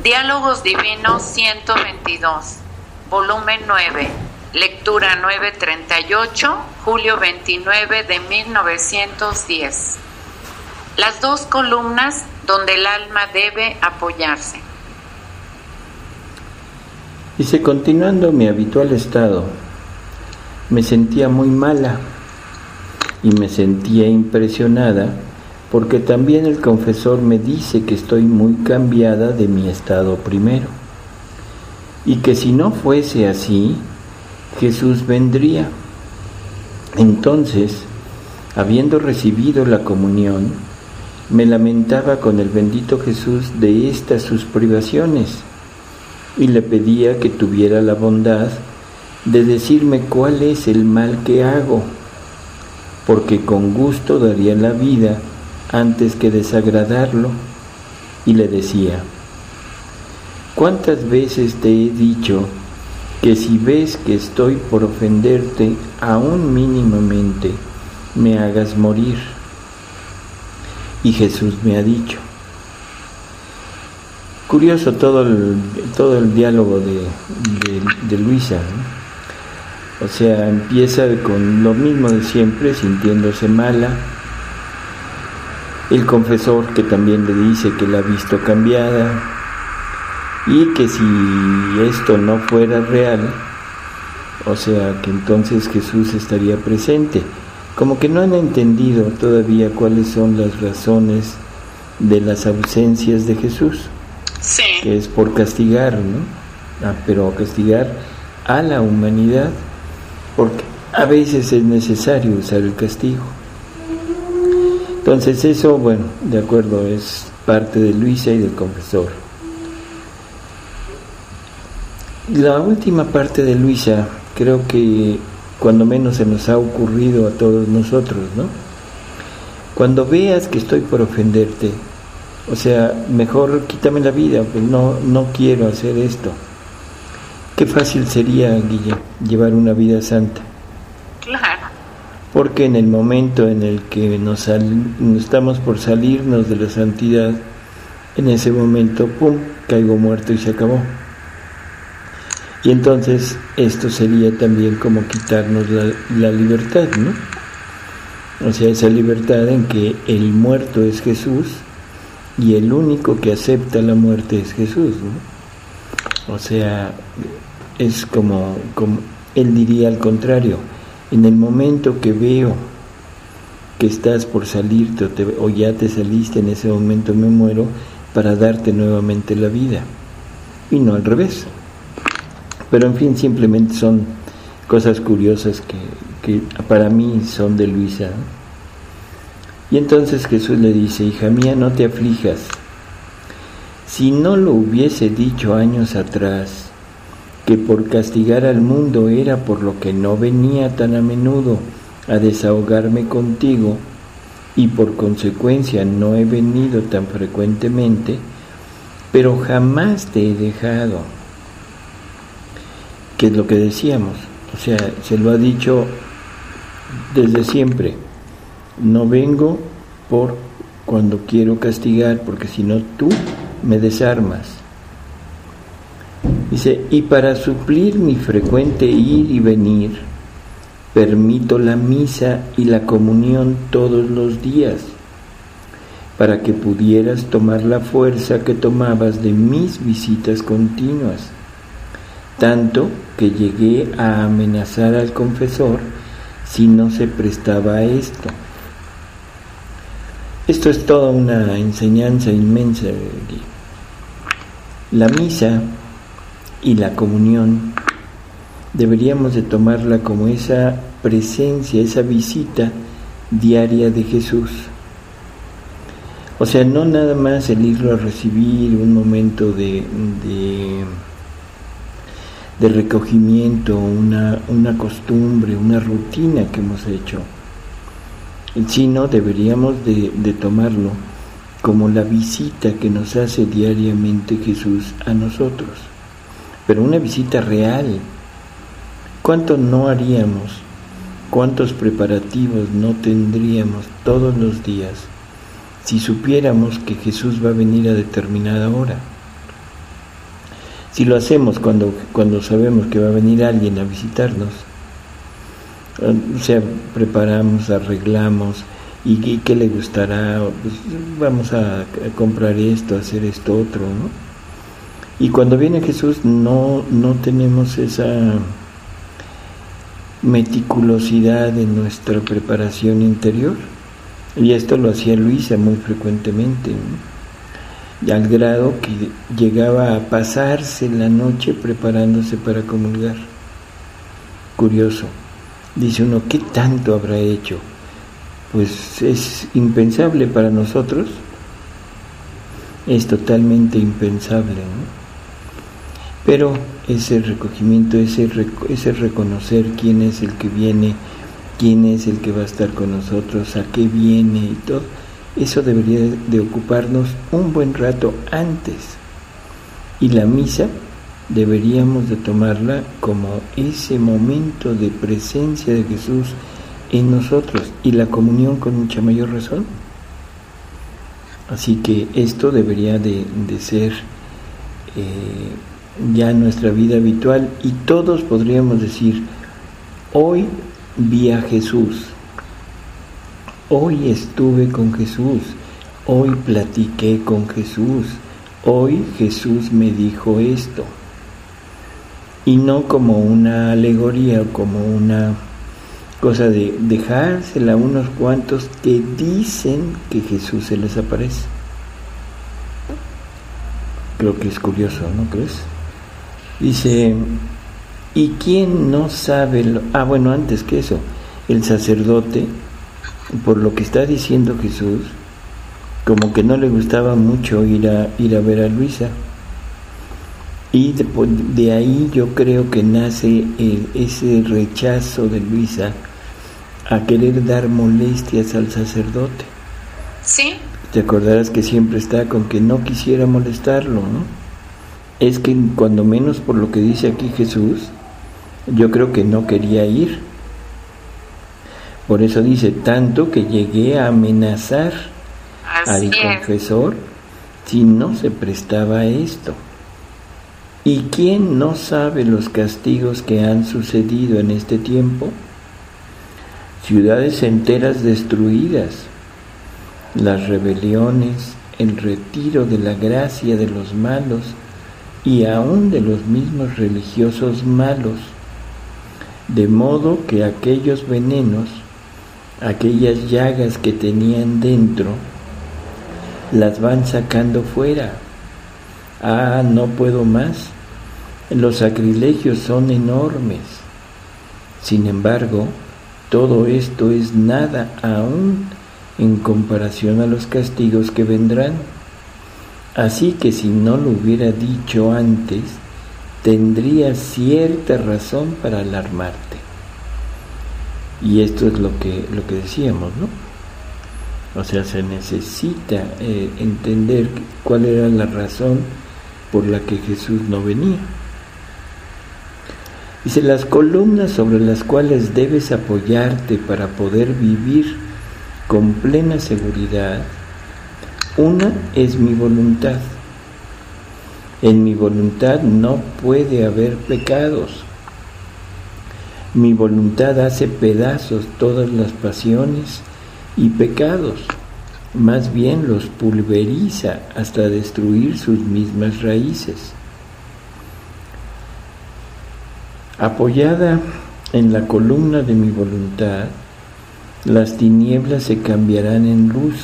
Diálogos Divinos 122, volumen 9, lectura 938, julio 29 de 1910. Las dos columnas donde el alma debe apoyarse. Dice, continuando mi habitual estado, me sentía muy mala y me sentía impresionada porque también el confesor me dice que estoy muy cambiada de mi estado primero y que si no fuese así, Jesús vendría. Entonces, habiendo recibido la comunión, me lamentaba con el bendito Jesús de estas sus privaciones y le pedía que tuviera la bondad de decirme cuál es el mal que hago, porque con gusto daría la vida antes que desagradarlo, y le decía, ¿cuántas veces te he dicho que si ves que estoy por ofenderte aún mínimamente, me hagas morir? Y Jesús me ha dicho. Curioso todo el diálogo de Luisa, ¿no? O sea, empieza con lo mismo de siempre, sintiéndose mala. El confesor que también le dice que la ha visto cambiada y que si esto no fuera real, o sea, que entonces Jesús estaría presente. Como que no han entendido todavía cuáles son las razones de las ausencias de Jesús. Sí. Que es por castigar, ¿no? Pero castigar a la humanidad, porque a veces es necesario usar el castigo. Entonces eso, bueno, de acuerdo, es parte de Luisa y del confesor. La última parte de Luisa, creo que cuando menos se nos ha ocurrido a todos nosotros, ¿no? Cuando veas que estoy por ofenderte, o sea, mejor quítame la vida, pues no quiero hacer esto. Qué fácil sería, Guille, llevar una vida santa. Claro. Porque en el momento en el que nos estamos por salirnos de la santidad, en ese momento, ¡pum!, caigo muerto y se acabó. Y entonces esto sería también como quitarnos la libertad, ¿no? O sea, esa libertad en que el muerto es Jesús y el único que acepta la muerte es Jesús, ¿no? O sea, es como él diría al contrario. En el momento que veo que estás por salirte o ya te saliste, en ese momento me muero para darte nuevamente la vida, y no al revés. Pero en fin, simplemente son cosas curiosas que para mí son de Luisa, ¿no? Y entonces Jesús le dice, hija mía, no te aflijas. Si no lo hubiese dicho años atrás, que por castigar al mundo era por lo que no venía tan a menudo a desahogarme contigo, y por consecuencia no he venido tan frecuentemente, pero jamás te he dejado. Que es lo que decíamos, o sea, se lo ha dicho desde siempre, no vengo por cuando quiero castigar, porque si no tú me desarmas. Dice, y para suplir mi frecuente ir y venir, permito la misa y la comunión todos los días, para que pudieras tomar la fuerza que tomabas de mis visitas continuas, tanto que llegué a amenazar al confesor si no se prestaba a esto. Esto es toda una enseñanza inmensa. La misa y la comunión deberíamos de tomarla como esa presencia, esa visita diaria de Jesús. O sea, no nada más el irlo a recibir, un momento de recogimiento, una costumbre, una rutina que hemos hecho, sino deberíamos de tomarlo como la visita que nos hace diariamente Jesús a nosotros. Pero una visita real. ¿Cuánto no haríamos? ¿Cuántos preparativos no tendríamos todos los días si supiéramos que Jesús va a venir a determinada hora? Si lo hacemos cuando sabemos que va a venir alguien a visitarnos, o sea, preparamos, arreglamos, y qué le gustará, pues vamos a comprar esto, hacer esto otro, ¿no? Y cuando viene Jesús no tenemos esa meticulosidad en nuestra preparación interior, y esto lo hacía Luisa muy frecuentemente, ¿no? Y al grado que llegaba a pasarse la noche preparándose para comulgar. Curioso. Dice uno, ¿qué tanto habrá hecho? Pues es impensable para nosotros, es totalmente impensable, ¿no? Pero ese recogimiento, ese reconocer quién es el que viene, quién es el que va a estar con nosotros, a qué viene y todo, eso debería de ocuparnos un buen rato antes. Y la misa deberíamos de tomarla como ese momento de presencia de Jesús en nosotros, y la comunión con mucha mayor razón. Así que esto debería de ser ya nuestra vida habitual, y todos podríamos decir, hoy vi a Jesús, hoy estuve con Jesús, hoy platiqué con Jesús, hoy Jesús me dijo esto, y no como una alegoría o como una cosa de dejársela a unos cuantos que dicen que Jesús se les aparece. Creo que es curioso, ¿no crees? Dice, ¿y quién no sabe bueno, antes que eso, el sacerdote, por lo que está diciendo Jesús, como que no le gustaba mucho ir a ver a Luisa, y de ahí yo creo que nace ese rechazo de Luisa a querer dar molestias al sacerdote. Sí. Te acordarás que siempre está con que no quisiera molestarlo, ¿no? Es que cuando menos por lo que dice aquí Jesús, yo creo que no quería ir. Por eso dice, tanto que llegué a amenazar al confesor si no se prestaba a esto. ¿Y quién no sabe los castigos que han sucedido en este tiempo? Ciudades enteras destruidas, las rebeliones, el retiro de la gracia de los malos y aún de los mismos religiosos malos, de modo que aquellos venenos, aquellas llagas que tenían dentro, las van sacando fuera. No puedo más, los sacrilegios son enormes. Sin embargo, todo esto es nada aún en comparación a los castigos que vendrán. Así que si no lo hubiera dicho antes, tendría cierta razón para alarmarte. Y esto es lo que decíamos, ¿no? O sea, se necesita entender cuál era la razón por la que Jesús no venía. Dice, las columnas sobre las cuales debes apoyarte para poder vivir con plena seguridad, una es mi voluntad. En mi voluntad no puede haber pecados. Mi voluntad hace pedazos todas las pasiones y pecados, más bien los pulveriza hasta destruir sus mismas raíces. Apoyada en la columna de mi voluntad, las tinieblas se cambiarán en luz,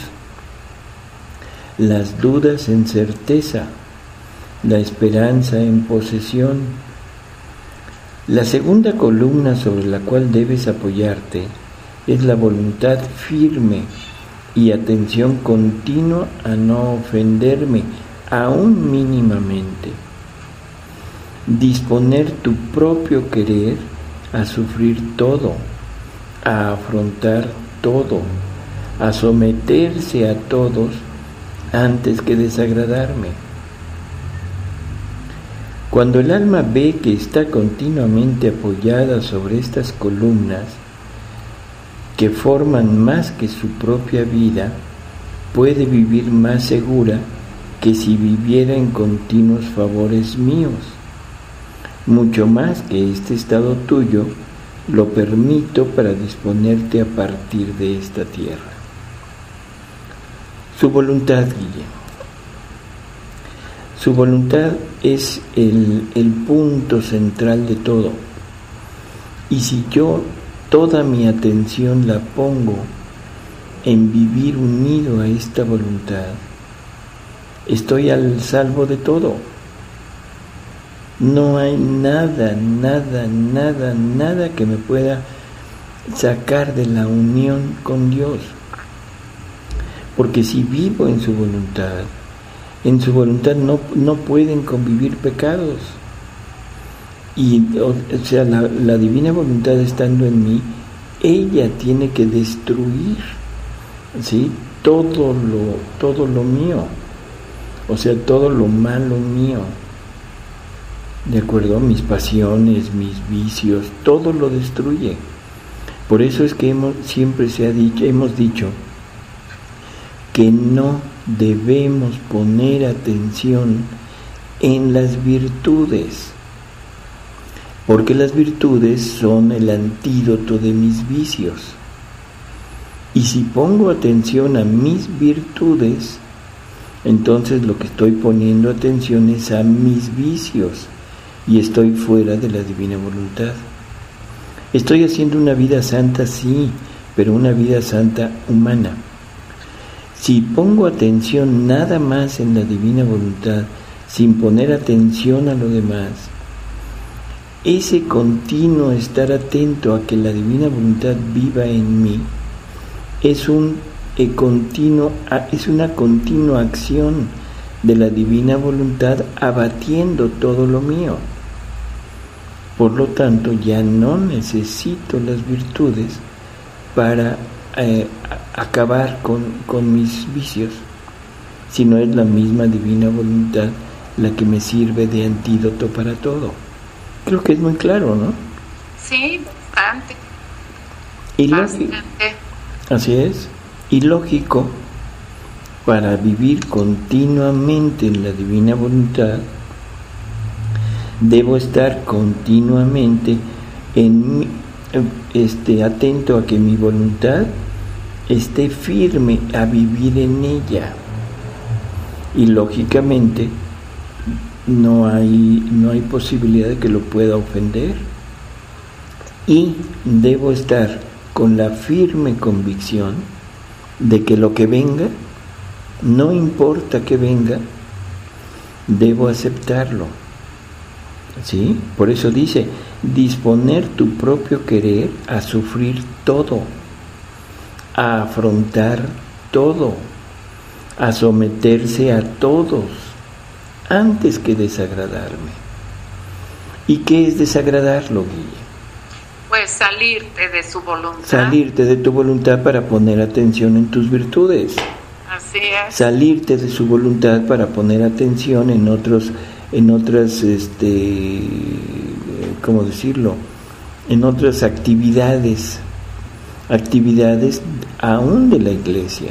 las dudas en certeza, la esperanza en posesión. La segunda columna sobre la cual debes apoyarte es la voluntad firme y atención continua a no ofenderme, aún mínimamente. Disponer tu propio querer a sufrir todo, a afrontar todo, a someterse a todos antes que desagradarme. Cuando el alma ve que está continuamente apoyada sobre estas columnas, que forman más que su propia vida, puede vivir más segura que si viviera en continuos favores míos. mucho más que este estado tuyo, lo permito para disponerte a partir de esta tierra. Su voluntad, Guillermo. Su voluntad es el punto central de todo. Y si yo toda mi atención la pongo en vivir unido a esta voluntad, estoy al salvo de todo. No hay nada que me pueda sacar de la unión con Dios. Porque si vivo en su voluntad no pueden convivir pecados. Y o sea, la divina voluntad estando en mí, ella tiene que destruir, ¿sí?, todo lo mío, o sea, todo lo malo mío, ¿de acuerdo? Mis pasiones, mis vicios, todo lo destruye. Por eso es que hemos dicho que no debemos poner atención en las virtudes, porque las virtudes son el antídoto de mis vicios. Y si pongo atención a mis virtudes, entonces lo que estoy poniendo atención es a mis vicios y estoy fuera de la divina voluntad. Estoy haciendo una vida santa, sí, pero una vida santa humana. Si pongo atención nada más en la divina voluntad, sin poner atención a lo demás, ese continuo estar atento a que la divina voluntad viva en mí es una continua acción de la divina voluntad abatiendo todo lo mío. Por lo tanto, ya no necesito las virtudes para acabar con mis vicios, sino es la misma divina voluntad la que me sirve de antídoto para todo. Creo que es muy claro, ¿no? Sí, bastante. Y así es. Y lógico, para vivir continuamente en la divina voluntad, debo estar continuamente atento a que mi voluntad esté firme a vivir en ella. Y lógicamente no hay posibilidad de que lo pueda ofender. Y debo estar con la firme convicción de que lo que venga, no importa que venga, debo aceptarlo. ¿Sí? Por eso dice, disponer tu propio querer a sufrir todo, a afrontar todo, a someterse a todos, antes que desagradarme. ¿Y qué es desagradarlo, Guille? Pues salirte de su voluntad. Salirte de tu voluntad para poner atención en tus virtudes. Así es. Salirte de su voluntad para poner atención en otras, ¿cómo decirlo? En otras actividades aún de la iglesia,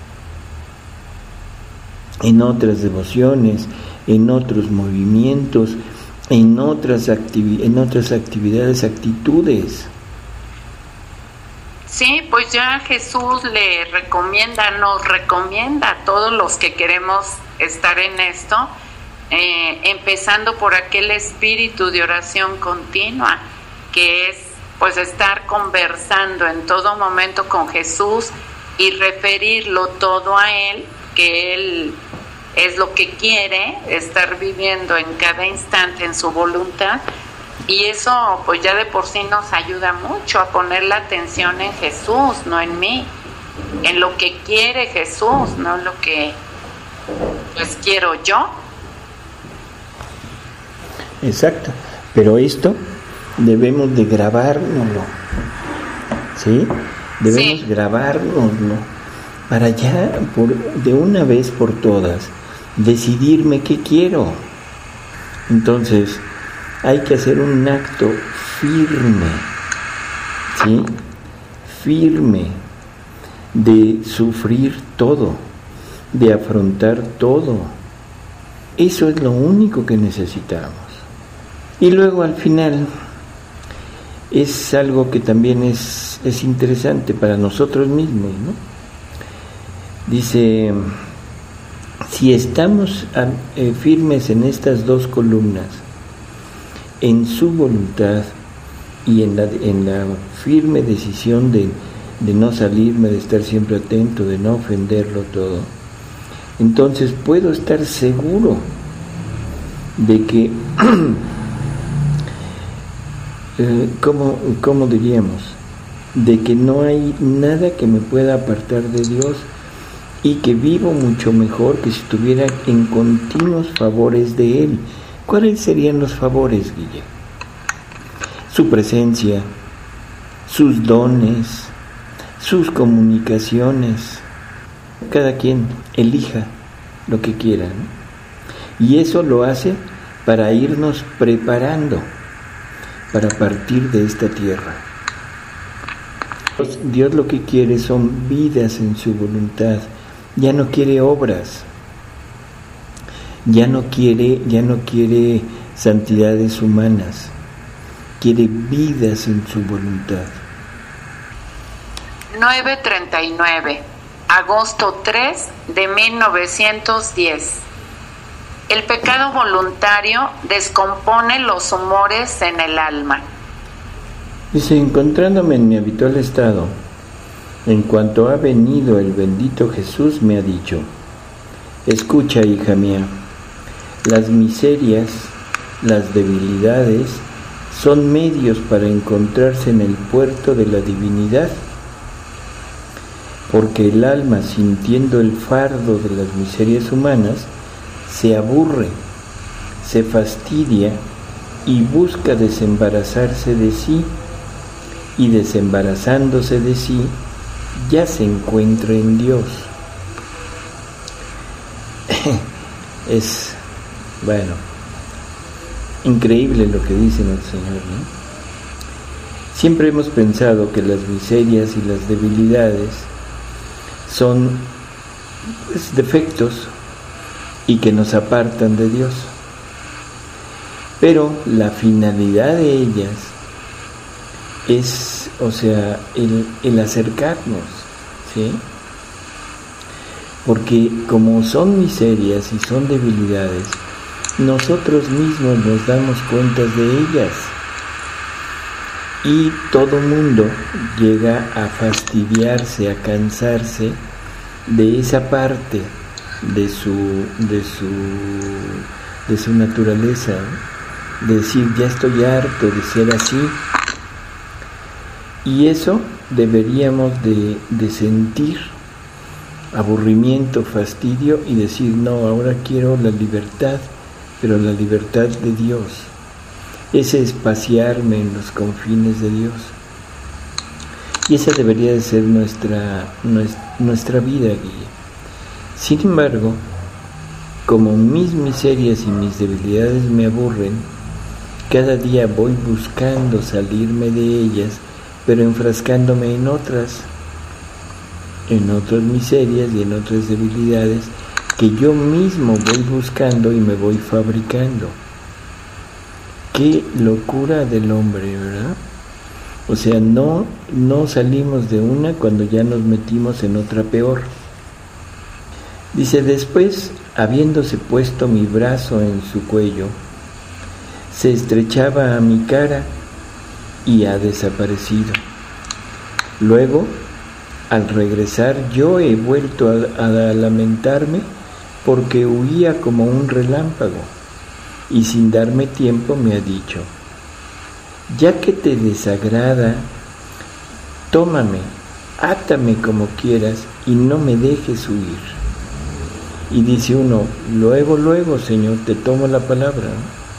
en otras devociones, en otros movimientos, en otras actividades, actitudes. Sí, pues ya Jesús nos recomienda a todos los que queremos estar en esto, empezando por aquel espíritu de oración continua, que es pues estar conversando en todo momento con Jesús y referirlo todo a Él, que Él es lo que quiere, estar viviendo en cada instante en su voluntad, y eso pues ya de por sí nos ayuda mucho a poner la atención en Jesús, no en mí, en lo que quiere Jesús, no en lo que pues quiero yo. Exacto, pero esto debemos de grabárnoslo, ¿sí? Debemos grabárnoslo para ya de una vez por todas decidirme qué quiero. Entonces hay que hacer un acto firme, ¿sí? Firme de sufrir todo, de afrontar todo. Eso es lo único que necesitamos. Y luego al final es algo que también es interesante para nosotros mismos, ¿no? Dice, si estamos firmes en estas dos columnas, en su voluntad y en la firme decisión de no salirme, de estar siempre atento, de no ofenderlo todo, entonces puedo estar seguro de que, ¿cómo diríamos? De que no hay nada que me pueda apartar de Dios y que vivo mucho mejor que si estuviera en continuos favores de Él. ¿Cuáles serían los favores, Guille? Su presencia, sus dones, sus comunicaciones. Cada quien elija lo que quiera, ¿no? Y eso lo hace para irnos preparando para partir de esta tierra. Dios lo que quiere son vidas en su voluntad. Ya no quiere obras. Ya no quiere santidades humanas. Quiere vidas en su voluntad. 9:39, agosto 3 de 1910. El pecado voluntario descompone los humores en el alma. Dice, encontrándome en mi habitual estado, en cuanto ha venido el bendito Jesús, me ha dicho, escucha, hija mía, las miserias, las debilidades, son medios para encontrarse en el puerto de la divinidad, porque el alma, sintiendo el fardo de las miserias humanas, se aburre, se fastidia y busca desembarazarse de sí, y desembarazándose de sí, ya se encuentra en Dios. Es, bueno, increíble lo que dice nuestro Señor, ¿no? Siempre hemos pensado que las miserias y las debilidades son, pues, defectos y que nos apartan de Dios. Pero la finalidad de ellas es, o sea, el acercarnos, ¿sí? Porque como son miserias y son debilidades, nosotros mismos nos damos cuenta de ellas. Y todo mundo llega a fastidiarse, a cansarse de esa parte de su naturaleza, de decir, ya estoy harto de ser así. Y eso deberíamos de sentir aburrimiento, fastidio y decir, no, ahora quiero la libertad, pero la libertad de Dios. Ese es pasearme en los confines de Dios. Y esa debería de ser nuestra vida, Guille. Sin embargo, como mis miserias y mis debilidades me aburren, cada día voy buscando salirme de ellas, pero enfrascándome en otras miserias y en otras debilidades que yo mismo voy buscando y me voy fabricando. Qué locura del hombre, ¿verdad? O sea, no salimos de una cuando ya nos metimos en otra peor. Dice, después, habiéndose puesto mi brazo en su cuello, se estrechaba a mi cara y ha desaparecido. Luego, al regresar, yo he vuelto a lamentarme porque huía como un relámpago, y sin darme tiempo me ha dicho, ya que te desagrada, tómame, átame como quieras y no me dejes huir. Y dice uno, luego, Señor, te tomo la palabra.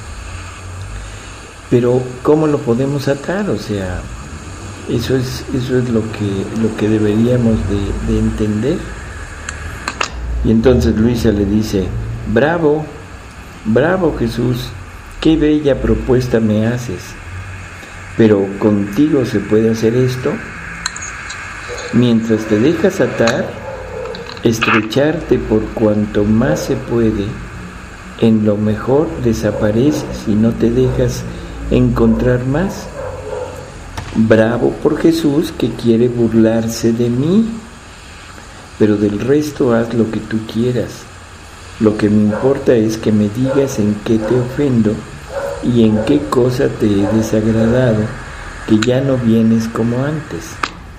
Pero ¿cómo lo podemos atar? O sea, eso es lo que deberíamos de entender. Y entonces Luisa le dice, bravo Jesús, qué bella propuesta me haces, pero contigo se puede hacer esto. Mientras te dejas atar, estrecharte por cuanto más se puede, en lo mejor desapareces y no te dejas encontrar más. Bravo por Jesús que quiere burlarse de mí, pero del resto haz lo que tú quieras. Lo que me importa es que me digas en qué te ofendo y en qué cosa te he desagradado, que ya no vienes como antes.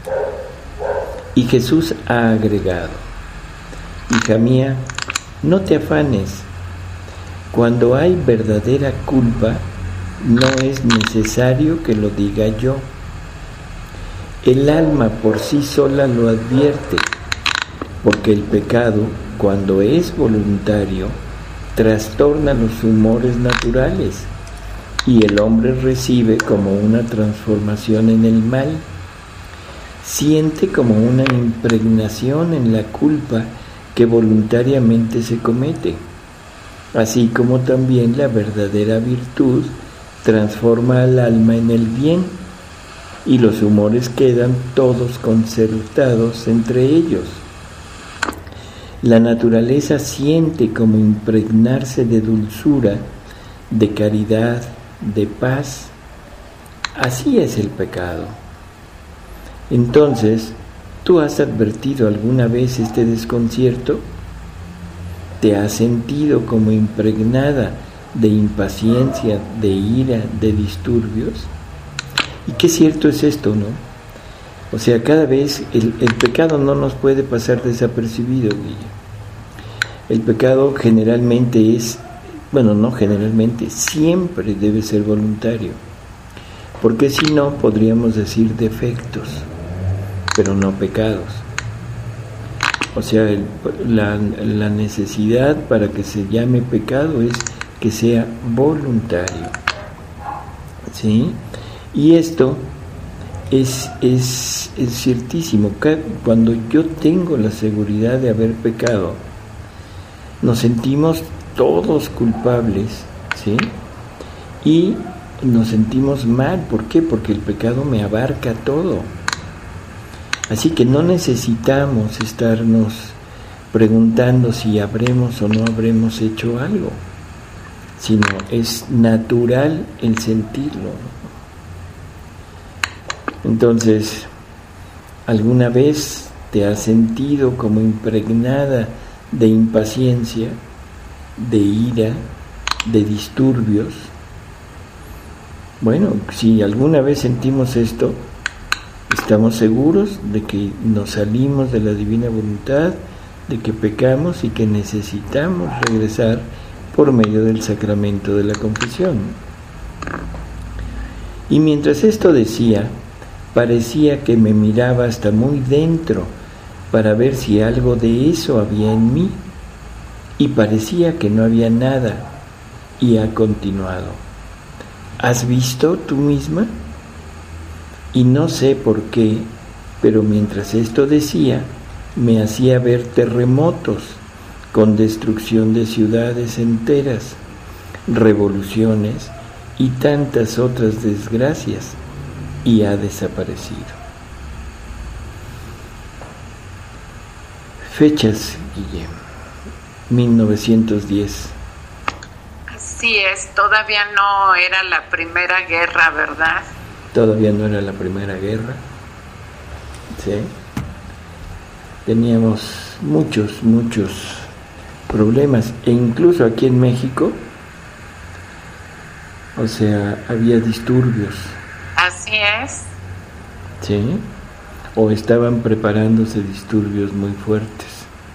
Y Jesús ha agregado: hija mía, no te afanes. Cuando hay verdadera culpa, no es necesario que lo diga yo. El alma por sí sola lo advierte, porque el pecado, cuando es voluntario, trastorna los humores naturales y el hombre recibe como una transformación en el mal. Siente como una impregnación en la culpa que voluntariamente se comete, así como también la verdadera virtud transforma al alma en el bien y los humores quedan todos concertados entre ellos. La naturaleza siente como impregnarse de dulzura, de caridad, de paz. Así es el pecado. Entonces, ¿tú has advertido alguna vez este desconcierto? ¿Te has sentido como impregnada de impaciencia, de ira, de disturbios? Y qué cierto es esto, ¿no? O sea, cada vez el pecado no nos puede pasar desapercibido, Guille. El pecado generalmente siempre debe ser voluntario, porque si no podríamos decir defectos, pero no pecados. O sea, la necesidad para que se llame pecado es que sea voluntario, ¿sí? Y esto es ciertísimo. Cuando yo tengo la seguridad de haber pecado, nos sentimos todos culpables, ¿sí? Y nos sentimos mal. ¿Por qué? Porque el pecado me abarca todo. Así que no necesitamos estarnos preguntando si habremos o no habremos hecho algo, sino es natural el sentirlo. Entonces, ¿alguna vez te has sentido como impregnada de impaciencia, de ira, de disturbios? Bueno, si alguna vez sentimos esto, estamos seguros de que nos salimos de la divina voluntad, de que pecamos y que necesitamos regresar por medio del sacramento de la confesión. Y mientras esto decía, parecía que me miraba hasta muy dentro para ver si algo de eso había en mí, y parecía que no había nada, y ha continuado: ¿has visto tú misma? Y no sé por qué, pero mientras esto decía, me hacía ver terremotos con destrucción de ciudades enteras, revoluciones y tantas otras desgracias, y ha desaparecido. Fechas, Guillem, 1910. Así es, todavía no era la Primera Guerra, ¿verdad? Todavía no era la Primera Guerra, ¿sí? Teníamos muchos problemas, e incluso aquí en México, o sea, había disturbios. Así es. ¿Sí? O estaban preparándose disturbios muy fuertes.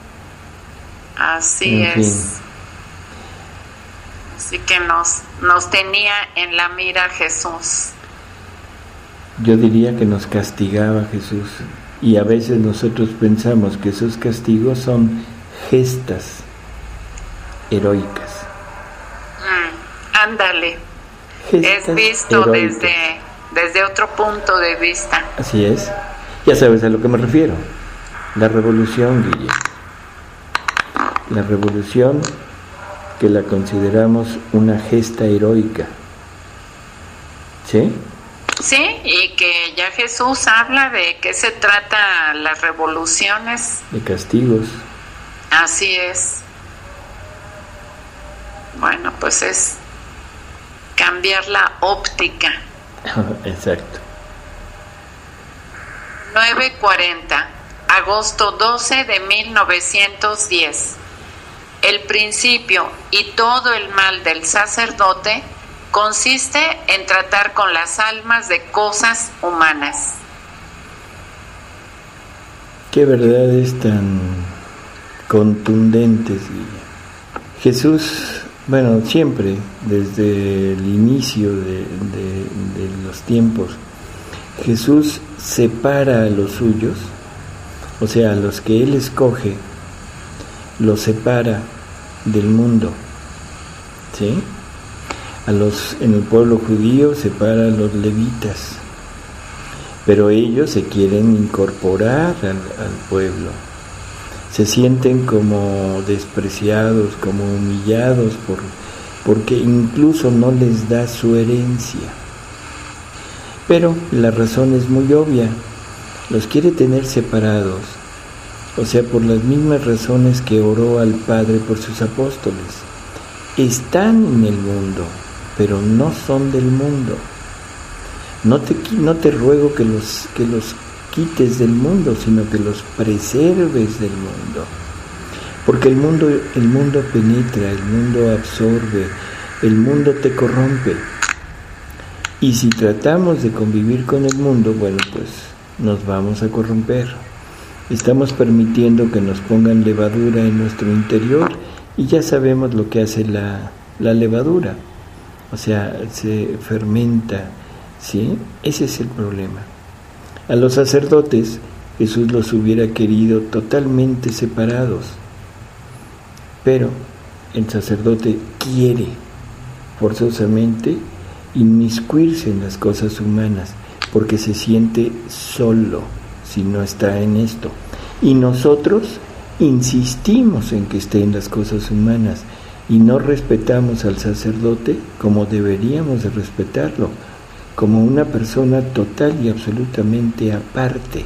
Así en es. Fin. Así que nos tenía en la mira Jesús. Yo diría que nos castigaba Jesús, y a veces nosotros pensamos que esos castigos son gestas heroicas. Ándale. Gestas es visto heroicas. desde otro punto de vista. Así es. Ya sabes a lo que me refiero. La revolución, Guille. La revolución, que la consideramos una gesta heroica. ¿Sí? Sí, y que ya Jesús habla de qué se trata las revoluciones. De castigos. Así es. Bueno, pues es cambiar la óptica. Exacto. 9:40, agosto 12 de 1910. El principio y todo el mal del sacerdote consiste en tratar con las almas de cosas humanas. Qué verdades tan contundentes. Jesús, bueno, siempre, desde el inicio de los tiempos, Jesús separa a los suyos, o sea, a los que Él escoge, los separa del mundo, ¿sí? En el pueblo judío separa a los levitas, pero ellos se quieren incorporar al pueblo, se sienten como despreciados, como humillados, porque incluso no les da su herencia. Pero la razón es muy obvia, los quiere tener separados, o sea, por las mismas razones que oró al Padre por sus apóstoles. Están en el mundo, pero no son del mundo. No te ruego que los quites del mundo, sino que los preserves del mundo. Porque el mundo penetra, el mundo absorbe, el mundo te corrompe. Y si tratamos de convivir con el mundo, bueno, pues nos vamos a corromper. Estamos permitiendo que nos pongan levadura en nuestro interior y ya sabemos lo que hace la levadura. O sea, se fermenta, ¿sí? Ese es el problema. A los sacerdotes Jesús los hubiera querido totalmente separados, pero el sacerdote quiere forzosamente inmiscuirse en las cosas humanas porque se siente solo si no está en esto, y nosotros insistimos en que esté en las cosas humanas y no respetamos al sacerdote como deberíamos de respetarlo, como una persona total y absolutamente aparte.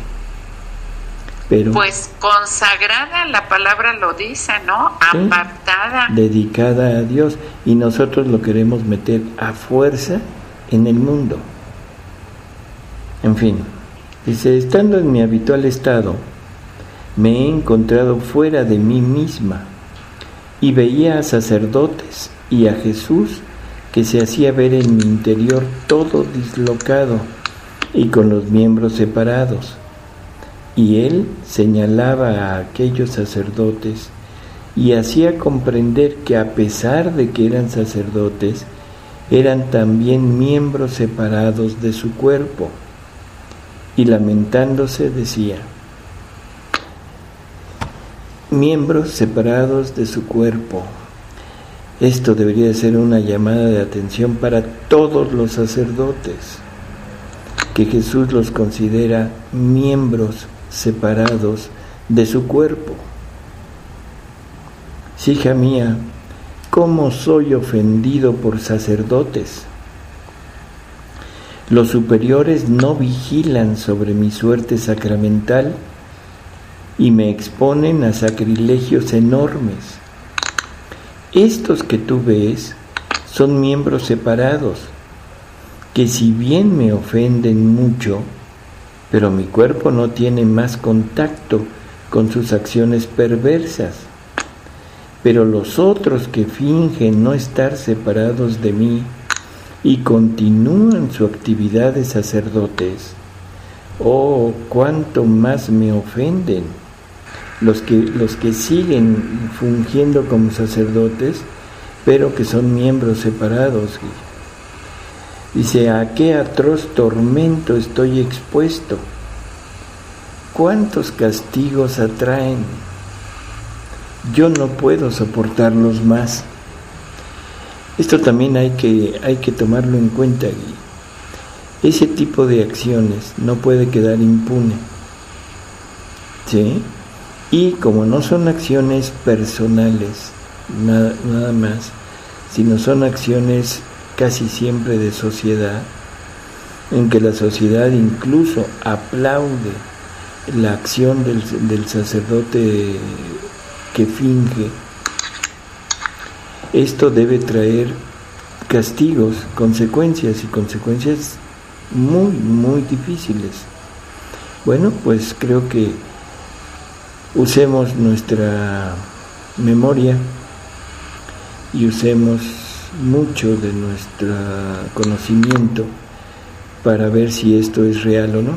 Pero, pues consagrada, la palabra lo dice, ¿no? Apartada. Dedicada a Dios, y nosotros lo queremos meter a fuerza en el mundo. En fin, dice, estando en mi habitual estado, me he encontrado fuera de mí misma, y veía a sacerdotes y a Jesús que se hacía ver en mi interior todo dislocado y con los miembros separados. Y él señalaba a aquellos sacerdotes y hacía comprender que a pesar de que eran sacerdotes, eran también miembros separados de su cuerpo. Y lamentándose decía, miembros separados de su cuerpo. Esto debería ser una llamada de atención para todos los sacerdotes, que Jesús los considera miembros separados de su cuerpo. Hija mía, ¿cómo soy ofendido por sacerdotes? Los superiores no vigilan sobre mi suerte sacramental y me exponen a sacrilegios enormes. Estos que tú ves son miembros separados, que si bien me ofenden mucho, pero mi cuerpo no tiene más contacto con sus acciones perversas. Pero los otros que fingen no estar separados de mí y continúan su actividad de sacerdotes, oh, cuánto más me ofenden. Los que siguen fungiendo como sacerdotes, pero que son miembros separados. Dice, ¿a qué atroz tormento estoy expuesto? ¿Cuántos castigos atraen? Yo no puedo soportarlos más. Esto también hay que tomarlo en cuenta. Ese tipo de acciones no puede quedar impune, ¿sí? Y como no son acciones personales, nada más, sino son acciones casi siempre de sociedad, en que la sociedad incluso aplaude la acción del sacerdote que finge. Esto debe traer castigos, consecuencias, y consecuencias muy, muy difíciles. Bueno, pues creo que usemos nuestra memoria y usemos mucho de nuestro conocimiento para ver si esto es real o no.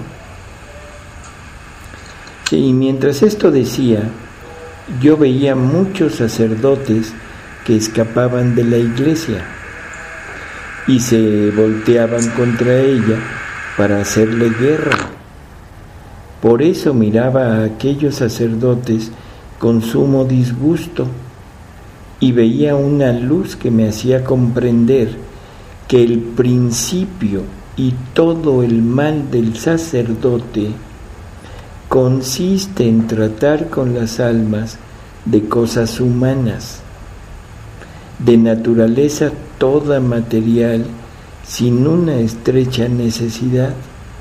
Sí, y mientras esto decía, yo veía muchos sacerdotes que escapaban de la iglesia y se volteaban contra ella para hacerle guerra. Por eso miraba a aquellos sacerdotes con sumo disgusto y veía una luz que me hacía comprender que el principio y todo el mal del sacerdote consiste en tratar con las almas de cosas humanas, de naturaleza toda material, sin una estrecha necesidad.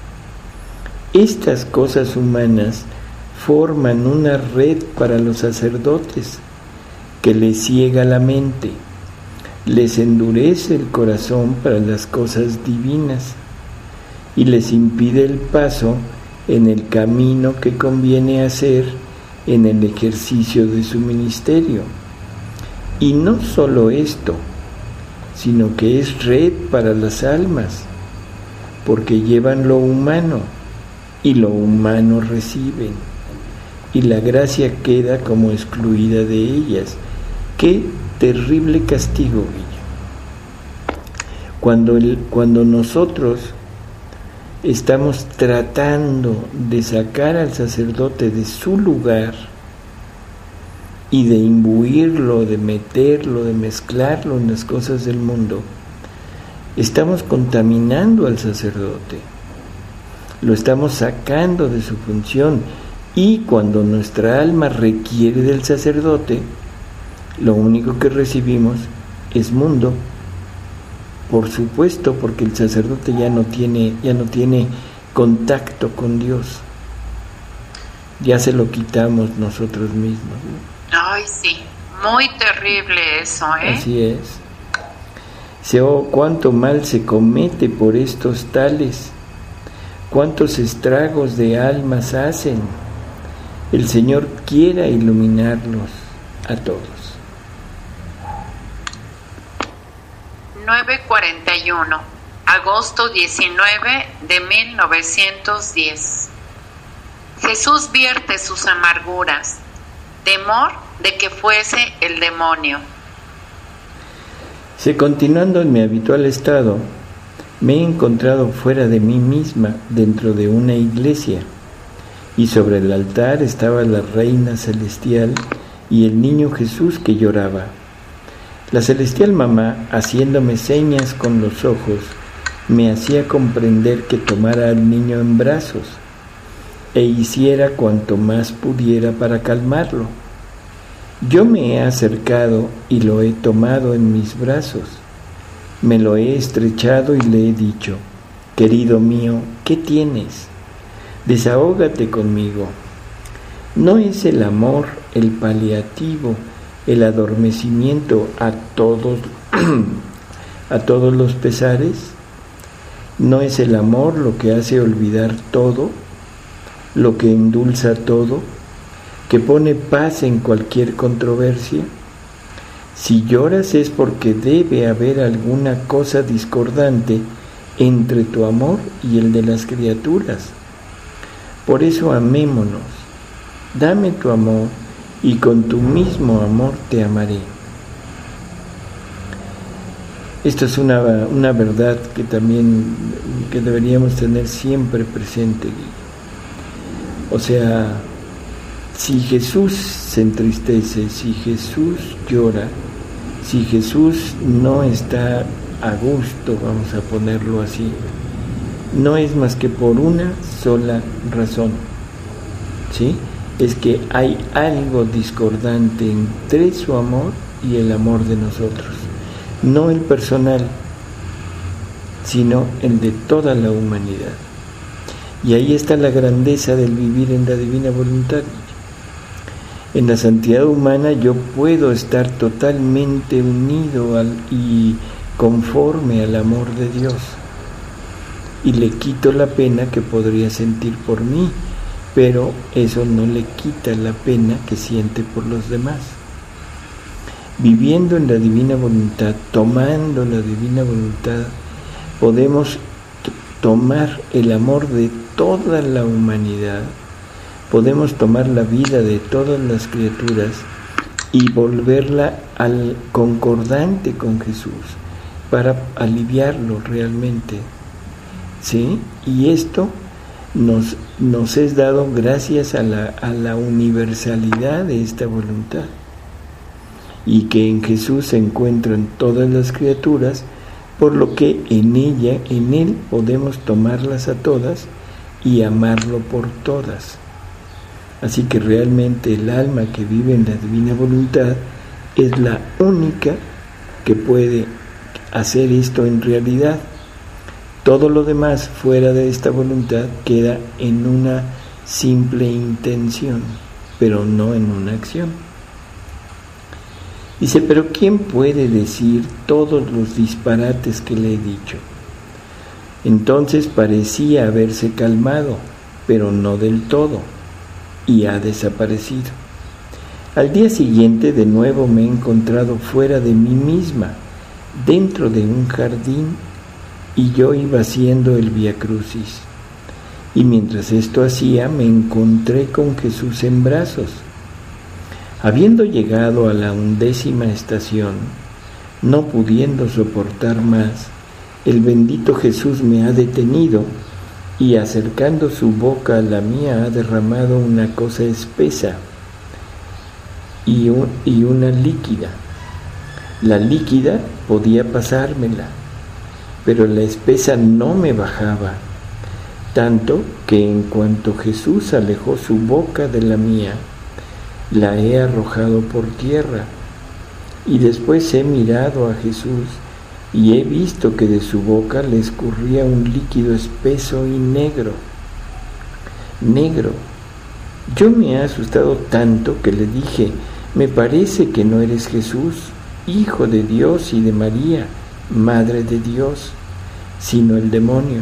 Estas cosas humanas forman una red para los sacerdotes que les ciega la mente, les endurece el corazón para las cosas divinas y les impide el paso en el camino que conviene hacer en el ejercicio de su ministerio. Y no solo esto, sino que es red para las almas, porque llevan lo humano y lo humano reciben, y la gracia queda como excluida de ellas. ¡Qué terrible castigo, Guillo! Cuando nosotros estamos tratando de sacar al sacerdote de su lugar y de imbuirlo, de meterlo, de mezclarlo en las cosas del mundo, estamos contaminando al sacerdote, lo estamos sacando de su función. Y cuando nuestra alma requiere del sacerdote, lo único que recibimos es mundo. Por supuesto, porque el sacerdote ya no tiene contacto con Dios. Ya se lo quitamos nosotros mismos, ¿no? Ay, sí, muy terrible eso, ¿eh? Así es. Oh, cuánto mal se comete por estos tales, cuántos estragos de almas hacen. El Señor quiera iluminarlos a todos. 9:41, agosto 19 de 1910. Jesús vierte sus amarguras, temor de que fuese el demonio. Si continuando en mi habitual estado, me he encontrado fuera de mí misma dentro de una iglesia, y sobre el altar estaba la Reina Celestial y el niño Jesús que lloraba. La celestial mamá, haciéndome señas con los ojos, me hacía comprender que tomara al niño en brazos e hiciera cuanto más pudiera para calmarlo. Yo me he acercado y lo he tomado en mis brazos, me lo he estrechado y le he dicho: querido mío, ¿qué tienes? Desahógate conmigo. ¿No es el amor el paliativo, el adormecimiento a todos los pesares? ¿No es el amor lo que hace olvidar todo, lo que endulza todo, que pone paz en cualquier controversia? Si lloras es porque debe haber alguna cosa discordante entre tu amor y el de las criaturas. Por eso amémonos. Dame tu amor y con tu mismo amor te amaré. Esto es una verdad que deberíamos tener siempre presente. O sea, si Jesús se entristece, si Jesús llora, si Jesús no está a gusto, vamos a ponerlo así, no es más que por una sola razón, ¿sí? Es que hay algo discordante entre su amor y el amor de nosotros, no el personal, sino el de toda la humanidad. Y ahí está la grandeza del vivir en la divina voluntad. En la santidad humana yo puedo estar totalmente unido y conforme al amor de Dios y le quito la pena que podría sentir por mí, pero eso no le quita la pena que siente por los demás. Viviendo en la divina voluntad, tomando la divina voluntad, podemos tomar el amor de toda la humanidad, podemos tomar la vida de todas las criaturas y volverla al concordante con Jesús para aliviarlo realmente, ¿sí? Y esto nos es dado gracias a la universalidad de esta voluntad, y que en Jesús se encuentran todas las criaturas, por lo que en Él podemos tomarlas a todas y amarlo por todas. Así que realmente el alma que vive en la divina voluntad es la única que puede hacer esto en realidad. Todo lo demás fuera de esta voluntad queda en una simple intención, pero no en una acción. Dice, pero ¿quién puede decir todos los disparates que le he dicho? Entonces parecía haberse calmado, pero no del todo, y ha desaparecido. Al día siguiente de nuevo me he encontrado fuera de mí misma, dentro de un jardín, y yo iba haciendo el Vía Crucis. Y mientras esto hacía, me encontré con Jesús en brazos. Habiendo llegado a la 11ª estación, no pudiendo soportar más, el bendito Jesús me ha detenido y acercando su boca a la mía ha derramado una cosa espesa y una líquida. La líquida podía pasármela, pero la espesa no me bajaba, tanto que en cuanto Jesús alejó su boca de la mía, la he arrojado por tierra, y después he mirado a Jesús y he visto que de su boca le escurría un líquido espeso y negro. Yo me he asustado tanto que le dije, me parece que no eres Jesús, Hijo de Dios y de María, Madre de Dios, sino el demonio.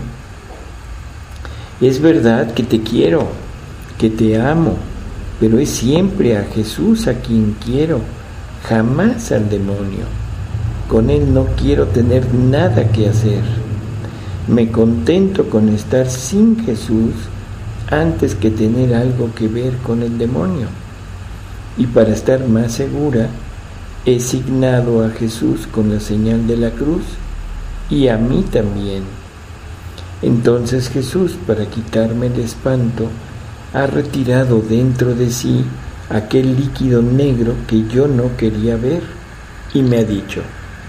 Es verdad que te quiero, que te amo, pero es siempre a Jesús a quien quiero, jamás al demonio. Con él no quiero tener nada que hacer. Me contento con estar sin Jesús antes que tener algo que ver con el demonio. Y para estar más segura, he signado a Jesús con la señal de la cruz y a mí también. Entonces Jesús, para quitarme el espanto, ha retirado dentro de sí aquel líquido negro que yo no quería ver y me ha dicho,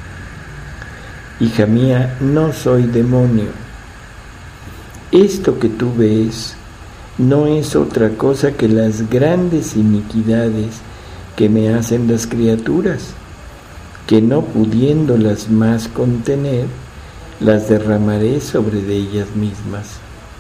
hija mía, no soy demonio. Esto que tú ves no es otra cosa que las grandes iniquidades que me hacen las criaturas, que no pudiéndolas más contener, las derramaré sobre de ellas mismas.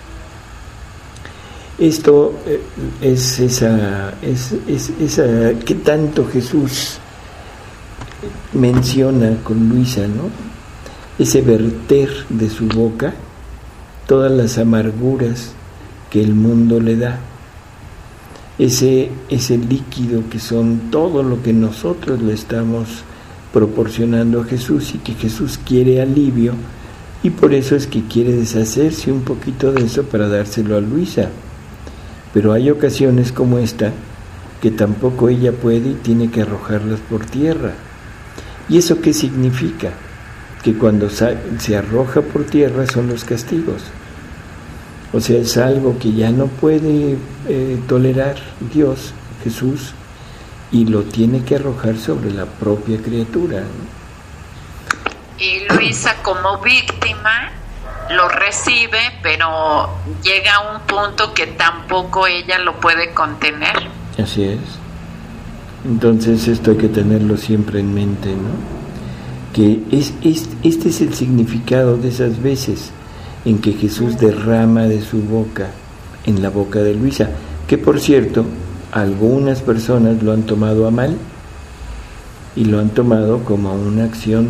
Esto es esa que tanto Jesús menciona con Luisa, ¿no? Ese verter de su boca todas las amarguras que el mundo le da, ese líquido que son todo lo que nosotros le estamos proporcionando a Jesús y que Jesús quiere alivio, y por eso es que quiere deshacerse un poquito de eso para dárselo a Luisa. Pero hay ocasiones como esta que tampoco ella puede y tiene que arrojarlas por tierra. ¿Y eso qué significa? Que cuando se arroja por tierra son los castigos. O sea, es algo que ya no puede tolerar Dios, Jesús, y lo tiene que arrojar sobre la propia criatura, ¿no? Y Luisa, como víctima, lo recibe, pero llega a un punto que tampoco ella lo puede contener. Así es. Entonces esto hay que tenerlo siempre en mente, ¿no? Que este es el significado de esas veces en que Jesús derrama de su boca en la boca de Luisa, que por cierto, algunas personas lo han tomado a mal y lo han tomado como una acción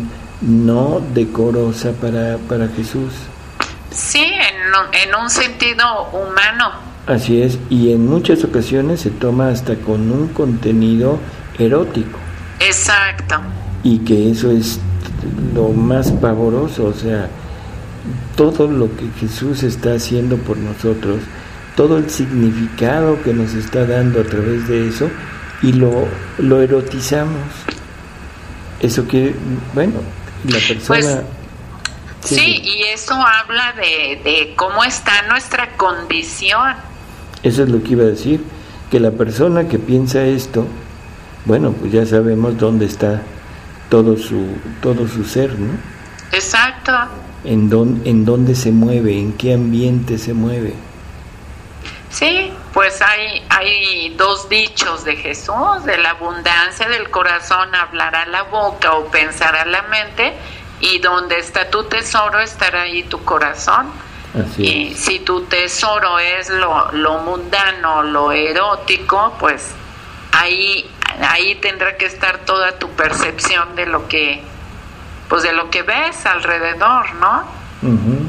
no decorosa para Jesús. Sí, en un sentido humano. Así es, y en muchas ocasiones se toma hasta con un contenido erótico. Exacto. Y que eso es lo más pavoroso, o sea, todo lo que Jesús está haciendo por nosotros, todo el significado que nos está dando a través de eso, y lo erotizamos. Eso que, bueno, la persona... Pues, sí, y eso habla de cómo está nuestra condición. Eso es lo que iba a decir, que la persona que piensa esto, bueno, pues ya sabemos dónde está todo su ser, ¿no? Exacto. En dónde se mueve, en qué ambiente se mueve. Sí, pues hay dos dichos de Jesús: de la abundancia del corazón hablará la boca o pensará la mente, y donde está tu tesoro estará ahí tu corazón. Así y es. Si tu tesoro es lo mundano, lo erótico, pues ahí tendrá que estar toda tu percepción de lo que ves alrededor, ¿no? Uh-huh.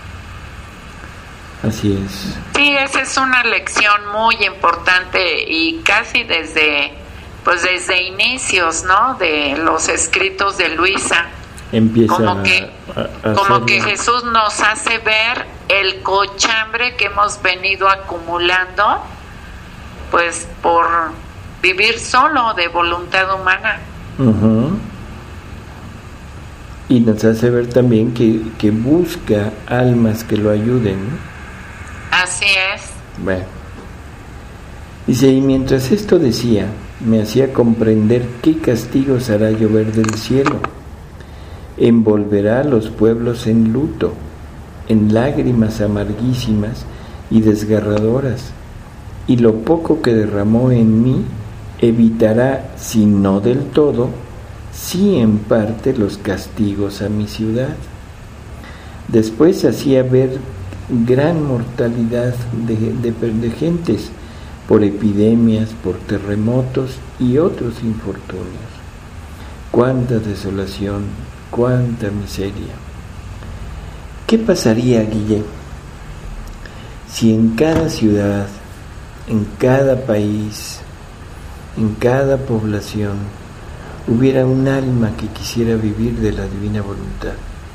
Así es. Sí, esa es una lección muy importante, y casi desde inicios, ¿no?, de los escritos de Luisa. Empieza como que Jesús nos hace ver el cochambre que hemos venido acumulando, pues por vivir solo de voluntad humana. Uh-huh. Y nos hace ver también que busca almas que lo ayuden, ¿no? Así es. Bueno. Dice, y mientras esto decía, me hacía comprender qué castigos hará llover del cielo. Envolverá a los pueblos en luto, en lágrimas amarguísimas y desgarradoras, y lo poco que derramó en mí evitará, si no del todo, sí en parte, los castigos a mi ciudad. Después hacía ver gran mortalidad de gentes, por epidemias, por terremotos y otros infortunios. Cuánta desolación, cuánta miseria. ¿Qué pasaría, Guille, si en cada ciudad, en cada país, en cada población, hubiera un alma que quisiera vivir de la divina voluntad?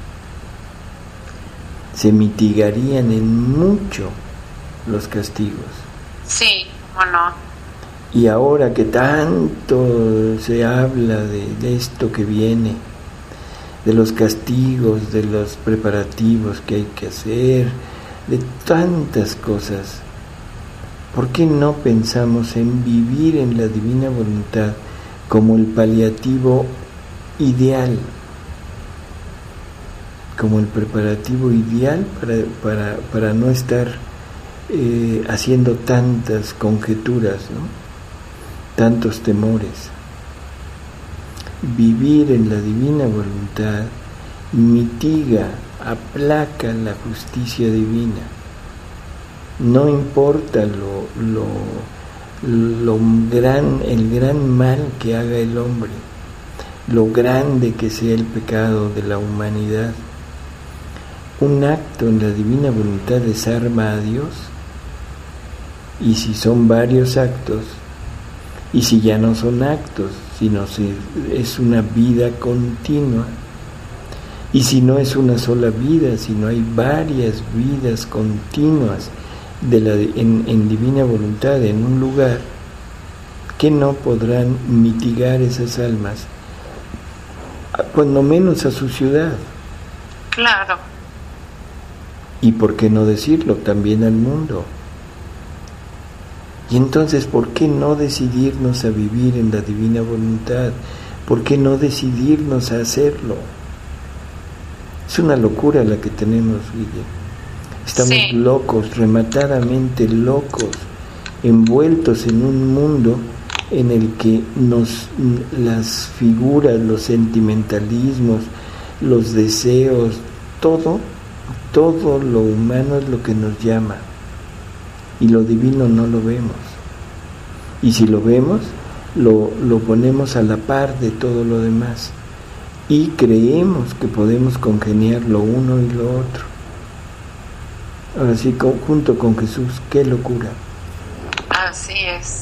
Se mitigarían en mucho los castigos. Sí, ¿o no? Y ahora que tanto se habla de esto que viene, de los castigos, de los preparativos que hay que hacer, de tantas cosas, ¿por qué no pensamos en vivir en la divina voluntad como el paliativo ideal, como el preparativo ideal para no estar haciendo tantas conjeturas, ¿no?, tantos temores? Vivir en la divina voluntad mitiga, aplaca la justicia divina. No importa el gran mal que haga el hombre, lo grande que sea el pecado de la humanidad. Un acto en la divina voluntad desarma a Dios, y si son varios actos, y si ya no son actos, sino es una vida continua, y si no es una sola vida, sino hay varias vidas continuas en divina voluntad en un lugar, que no podrán mitigar esas almas, cuando menos a su ciudad. Claro. Y por qué no decirlo, también al mundo. Y entonces, ¿por qué no decidirnos a vivir en la divina voluntad? ¿Por qué no decidirnos a hacerlo? Es una locura la que tenemos, Guille. Estamos locos, rematadamente locos, envueltos en un mundo en el que las figuras, los sentimentalismos, los deseos, todo lo humano es lo que nos llama, y lo divino no lo vemos. Y si lo vemos, lo ponemos a la par de todo lo demás. y creemos que podemos congeniar lo uno y lo otro. Ahora sí, junto con Jesús, qué locura. Así es.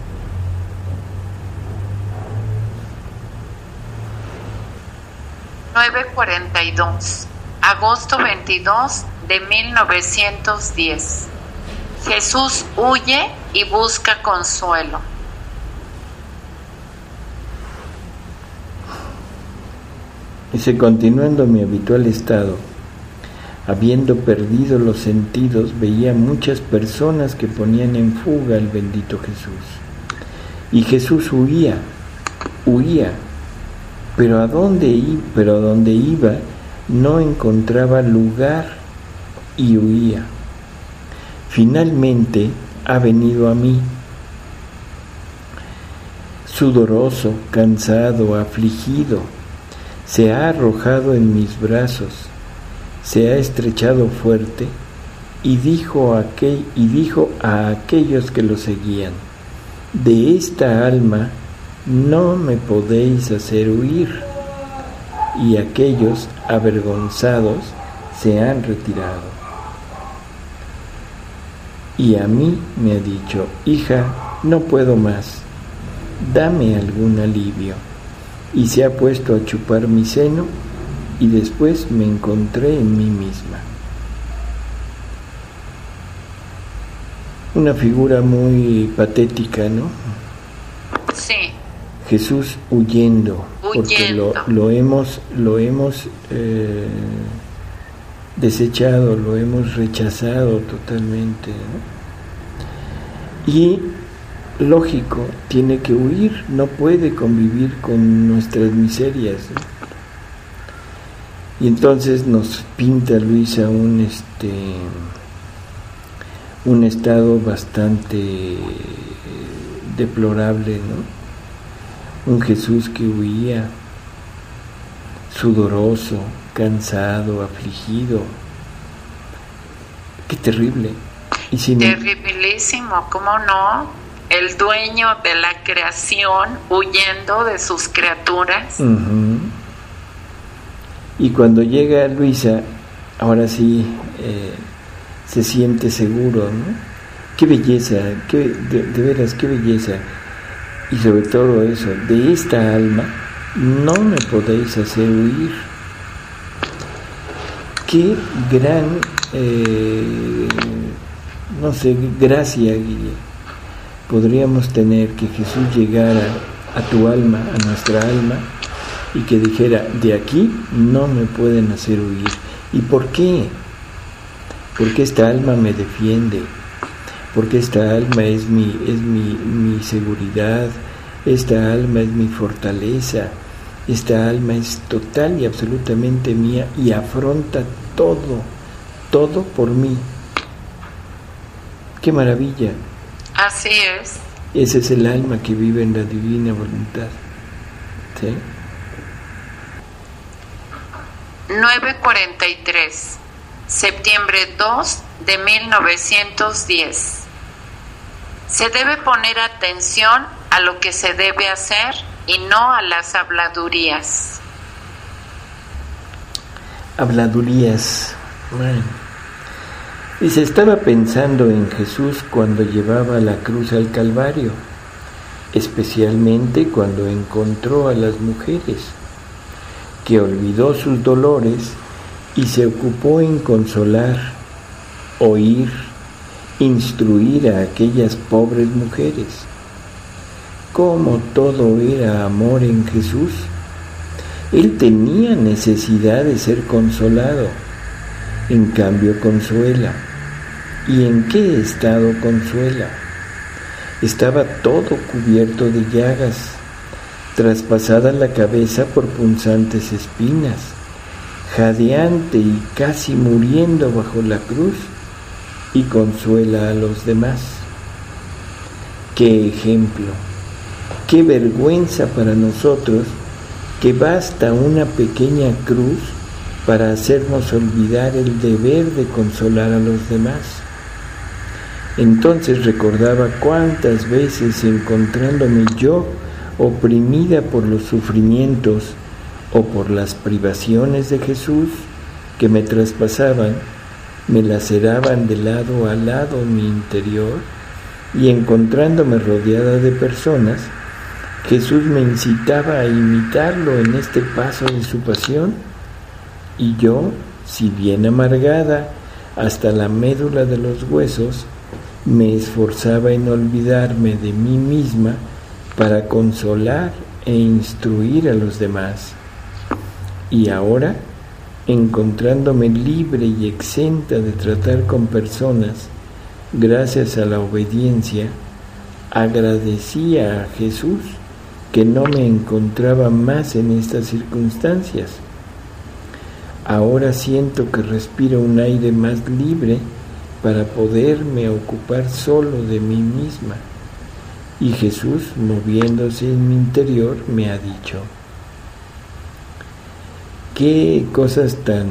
9:42, agosto 22 de 1910. Jesús huye y busca consuelo. Dice, continuando mi habitual estado, habiendo perdido los sentidos, veía muchas personas que ponían en fuga al bendito Jesús. Y Jesús huía, pero a donde iba no encontraba lugar y huía. Finalmente ha venido a mí, sudoroso, cansado, afligido, se ha arrojado en mis brazos, se ha estrechado fuerte y dijo a aquellos que lo seguían: de esta alma no me podéis hacer huir. Y aquellos, avergonzados, se han retirado. Y a mí me ha dicho: hija, no puedo más, dame algún alivio. Y se ha puesto a chupar mi seno, y después me encontré en mí misma. Una figura muy patética, ¿no? Sí. Jesús huyendo. Porque lo hemos desechado, lo hemos rechazado totalmente, ¿no? Y lógico, tiene que huir, no puede convivir con nuestras miserias, ¿no? Y entonces nos pinta Luisa un estado bastante deplorable, ¿no? Un Jesús que huía, sudoroso, cansado, afligido. Qué terrible. Terribilísimo, ¿cómo no? El dueño de la creación huyendo de sus criaturas. Uh-huh. Y cuando llega Luisa, ahora sí se siente seguro, ¿no? Qué belleza, de veras, qué belleza. Y sobre todo eso, de esta alma no me podéis hacer huir. Qué gran, gracia, Guille, podríamos tener que Jesús llegara a tu alma, a nuestra alma, y que dijera: de aquí no me pueden hacer huir. ¿Y por qué? Porque esta alma me defiende. Porque esta alma es mi seguridad, esta alma es mi fortaleza, esta alma es total y absolutamente mía y afronta todo por mí. ¡Qué maravilla! Así es. Ese es el alma que vive en la divina voluntad. ¿Sí? 9:43, septiembre 2 de 1910. Se debe poner atención a lo que se debe hacer y no a las habladurías. Habladurías. Bueno. Y se estaba pensando en Jesús cuando llevaba la cruz al Calvario, especialmente cuando encontró a las mujeres, que olvidó sus dolores y se ocupó en consolar, oír, instruir a aquellas pobres mujeres. Como todo era amor en Jesús, Él tenía necesidad de ser consolado, en cambio consuela. ¿Y en qué estado consuela? Estaba todo cubierto de llagas, traspasada la cabeza por punzantes espinas, jadeante y casi muriendo bajo la cruz, y consuela a los demás. ¡Qué ejemplo! ¡Qué vergüenza para nosotros que basta una pequeña cruz para hacernos olvidar el deber de consolar a los demás! Entonces recordaba cuántas veces, encontrándome yo oprimida por los sufrimientos o por las privaciones de Jesús que me traspasaban, me laceraban de lado a lado mi interior, y encontrándome rodeada de personas, Jesús me incitaba a imitarlo en este paso de su pasión, y yo, si bien amargada hasta la médula de los huesos, me esforzaba en olvidarme de mí misma para consolar e instruir a los demás. Y ahora, encontrándome libre y exenta de tratar con personas, gracias a la obediencia, agradecía a Jesús que no me encontraba más en estas circunstancias. Ahora siento que respiro un aire más libre para poderme ocupar solo de mí misma. Y Jesús, moviéndose en mi interior, me ha dicho: qué cosas tan,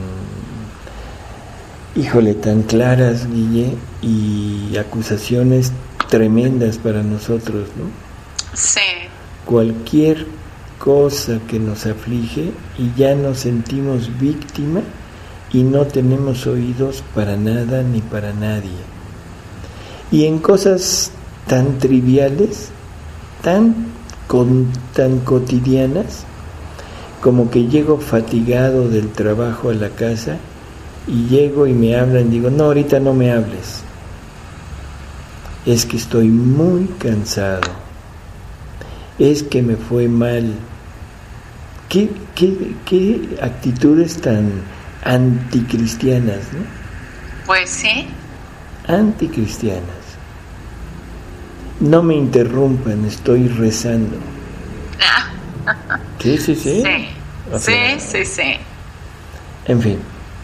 tan claras, Guille, y acusaciones tremendas para nosotros, ¿no? Sí. Cualquier cosa que nos aflige y ya nos sentimos víctima y no tenemos oídos para nada ni para nadie. Y en cosas tan triviales, tan cotidianas, como que llego fatigado del trabajo a la casa y llego y me hablan, digo: no, ahorita no me hables, es que estoy muy cansado, es que me fue mal. ¿Qué actitudes tan anticristianas, ¿no? Pues sí. Anticristianas. No me interrumpan, estoy rezando. Sí. Sí, O sea, sí. En fin.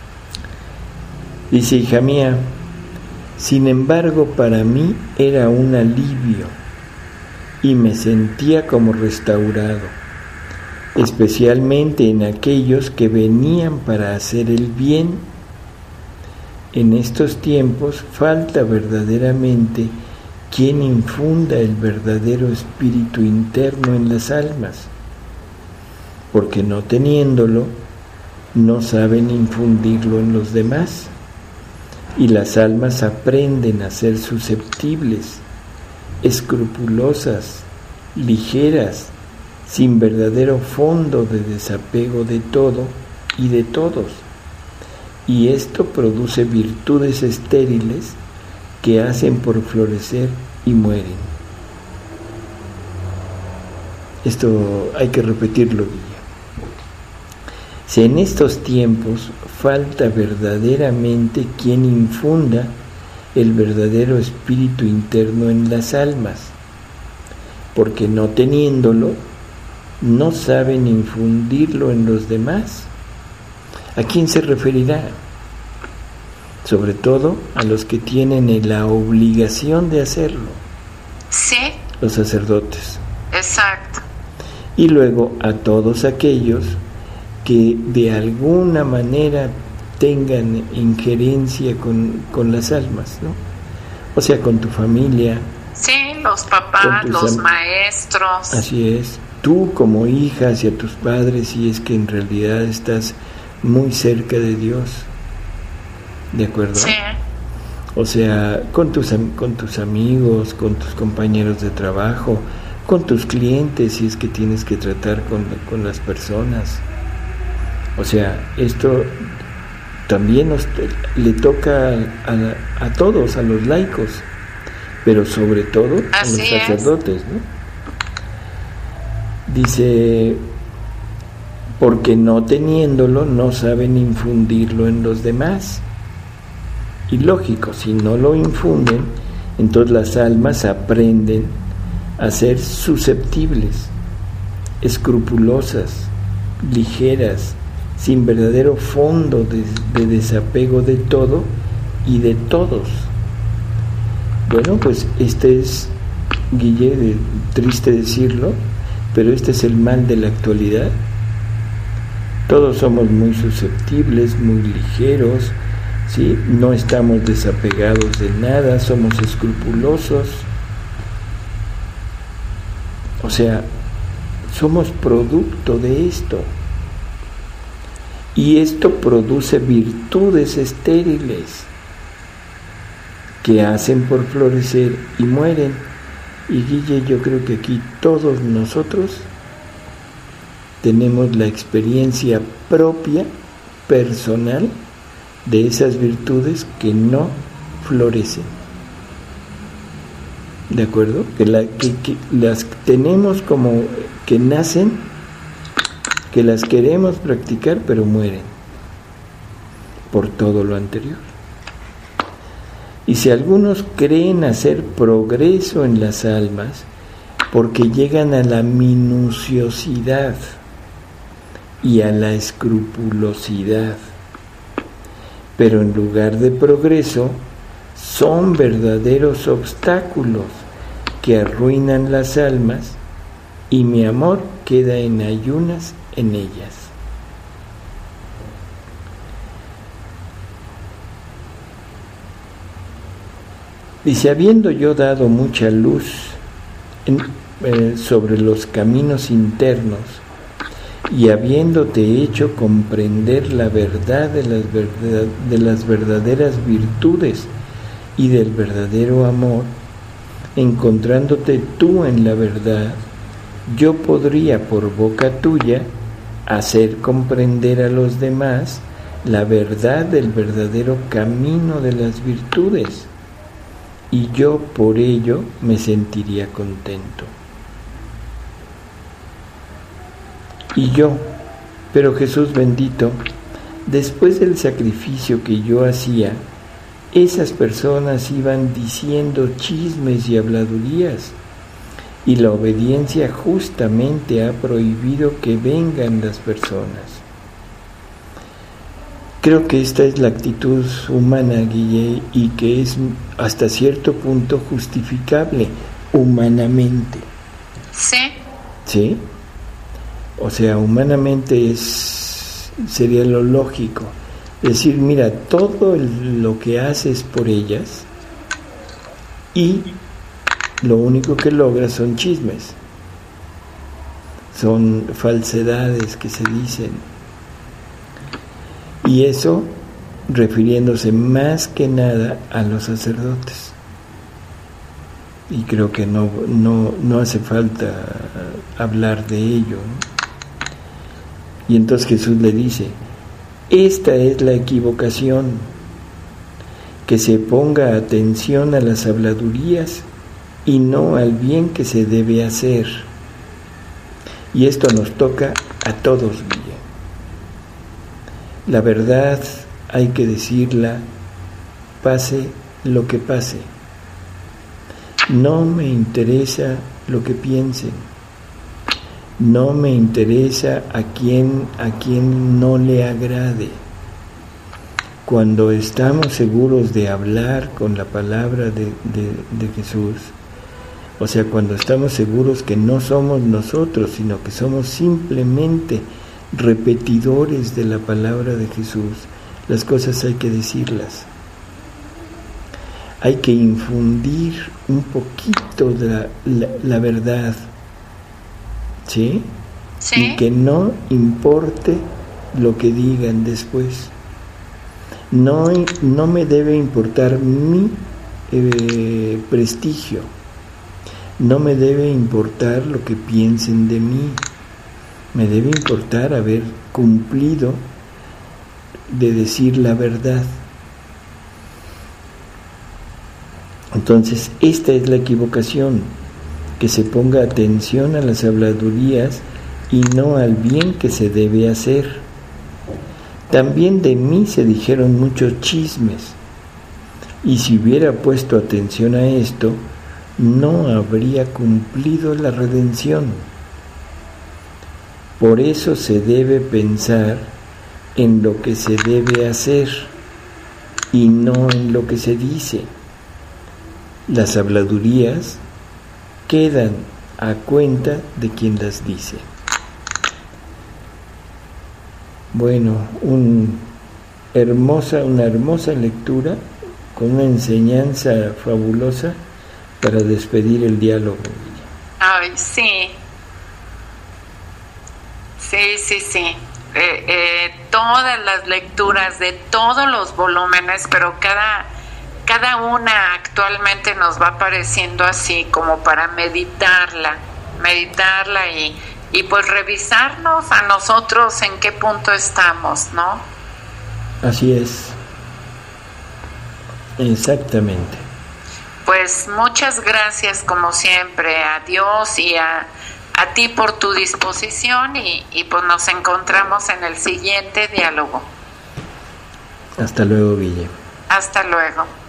Dice: hija mía, sin embargo, para mí era un alivio y me sentía como restaurado, especialmente en aquellos que venían para hacer el bien. En estos tiempos falta verdaderamente quien infunda el verdadero espíritu interno en las almas, porque no teniéndolo, no saben infundirlo en los demás, y las almas aprenden a ser susceptibles, escrupulosas, ligeras, sin verdadero fondo de desapego de todo y de todos, y esto produce virtudes estériles que hacen por florecer y mueren. Esto hay que repetirlo, Guilla. Si en estos tiempos falta verdaderamente quien infunda el verdadero espíritu interno en las almas, porque no teniéndolo, no saben infundirlo en los demás. ¿A quién se referirá? Sobre todo a los que tienen la obligación de hacerlo. Sí. Los sacerdotes. Exacto. Y luego a todos aquellos que de alguna manera tengan injerencia con las almas, ¿no? O sea, con tu familia. Sí, los papás, los maestros. Así es. Tú como hija hacia tus padres, si es que en realidad estás muy cerca de Dios. ¿De acuerdo? Sí. O sea, con tus amigos, con tus compañeros de trabajo, con tus clientes, si es que tienes que tratar con las personas. O sea, esto también le toca a todos, a los laicos, pero sobre todo a los sacerdotes, ¿no? Dice: porque no teniéndolo, no saben infundirlo en los demás. Y lógico, si no lo infunden, entonces las almas aprenden a ser susceptibles, escrupulosas, ligeras, sin verdadero fondo de desapego de todo y de todos. Bueno, pues este es, Guille, triste decirlo, pero este es el mal de la actualidad. Todos somos muy susceptibles, muy ligeros, ¿sí? No estamos desapegados de nada, somos escrupulosos. O sea, somos producto de esto. Y esto produce virtudes estériles que hacen por florecer y mueren. Y Guille, yo creo que aquí todos nosotros tenemos la experiencia propia, personal, de esas virtudes que no florecen. ¿De acuerdo? Que las tenemos como que nacen, que las queremos practicar, pero mueren por todo lo anterior. Y si algunos creen hacer progreso en las almas, porque llegan a la minuciosidad y a la escrupulosidad, pero en lugar de progreso, son verdaderos obstáculos que arruinan las almas, y mi amor queda en ayunas en ellas. Dice, habiendo yo dado mucha luz sobre los caminos internos, y habiéndote hecho comprender la verdad de las verdaderas virtudes y del verdadero amor, encontrándote tú en la verdad, yo podría por boca tuya hacer comprender a los demás la verdad del verdadero camino de las virtudes, y yo por ello me sentiría contento. Y yo, pero Jesús bendito, después del sacrificio que yo hacía, esas personas iban diciendo chismes y habladurías, y la obediencia justamente ha prohibido que vengan las personas. Creo que esta es la actitud humana, Guille, y que es hasta cierto punto justificable humanamente. Sí. ¿Sí? O sea, humanamente sería lo lógico. Decir, mira, todo lo que haces por ellas y lo único que logras son chismes, son falsedades que se dicen. Y eso refiriéndose más que nada a los sacerdotes. Y creo que no hace falta hablar de ello, ¿no? Y entonces Jesús le dice, esta es la equivocación, que se ponga atención a las habladurías y no al bien que se debe hacer. Y esto nos toca a todos, Guille. La verdad hay que decirla, pase lo que pase. No me interesa lo que piensen. No me interesa a quien no le agrade. Cuando estamos seguros de hablar con la palabra de Jesús, o sea, cuando estamos seguros que no somos nosotros, sino que somos simplemente repetidores de la palabra de Jesús, las cosas hay que decirlas. Hay que infundir un poquito de la verdad, ¿sí? Sí. Y que no importe lo que digan después. No me debe importar mi prestigio. No me debe importar lo que piensen de mí. Me debe importar haber cumplido de decir la verdad. Entonces, esta es la equivocación, que se ponga atención a las habladurías y no al bien que se debe hacer. También de mí se dijeron muchos chismes, y si hubiera puesto atención a esto, no habría cumplido la redención. Por eso se debe pensar en lo que se debe hacer y no en lo que se dice. Las habladurías quedan a cuenta de quien las dice. Bueno, una hermosa lectura con una enseñanza fabulosa para despedir el diálogo. Ay, sí. Sí. todas las lecturas de todos los volúmenes, pero cada una actualmente nos va apareciendo así como para meditarla y pues revisarnos a nosotros en qué punto estamos, ¿no? Así es. Exactamente. Pues muchas gracias como siempre a Dios y a ti por tu disposición y pues nos encontramos en el siguiente diálogo. Hasta luego, Guille. Hasta luego.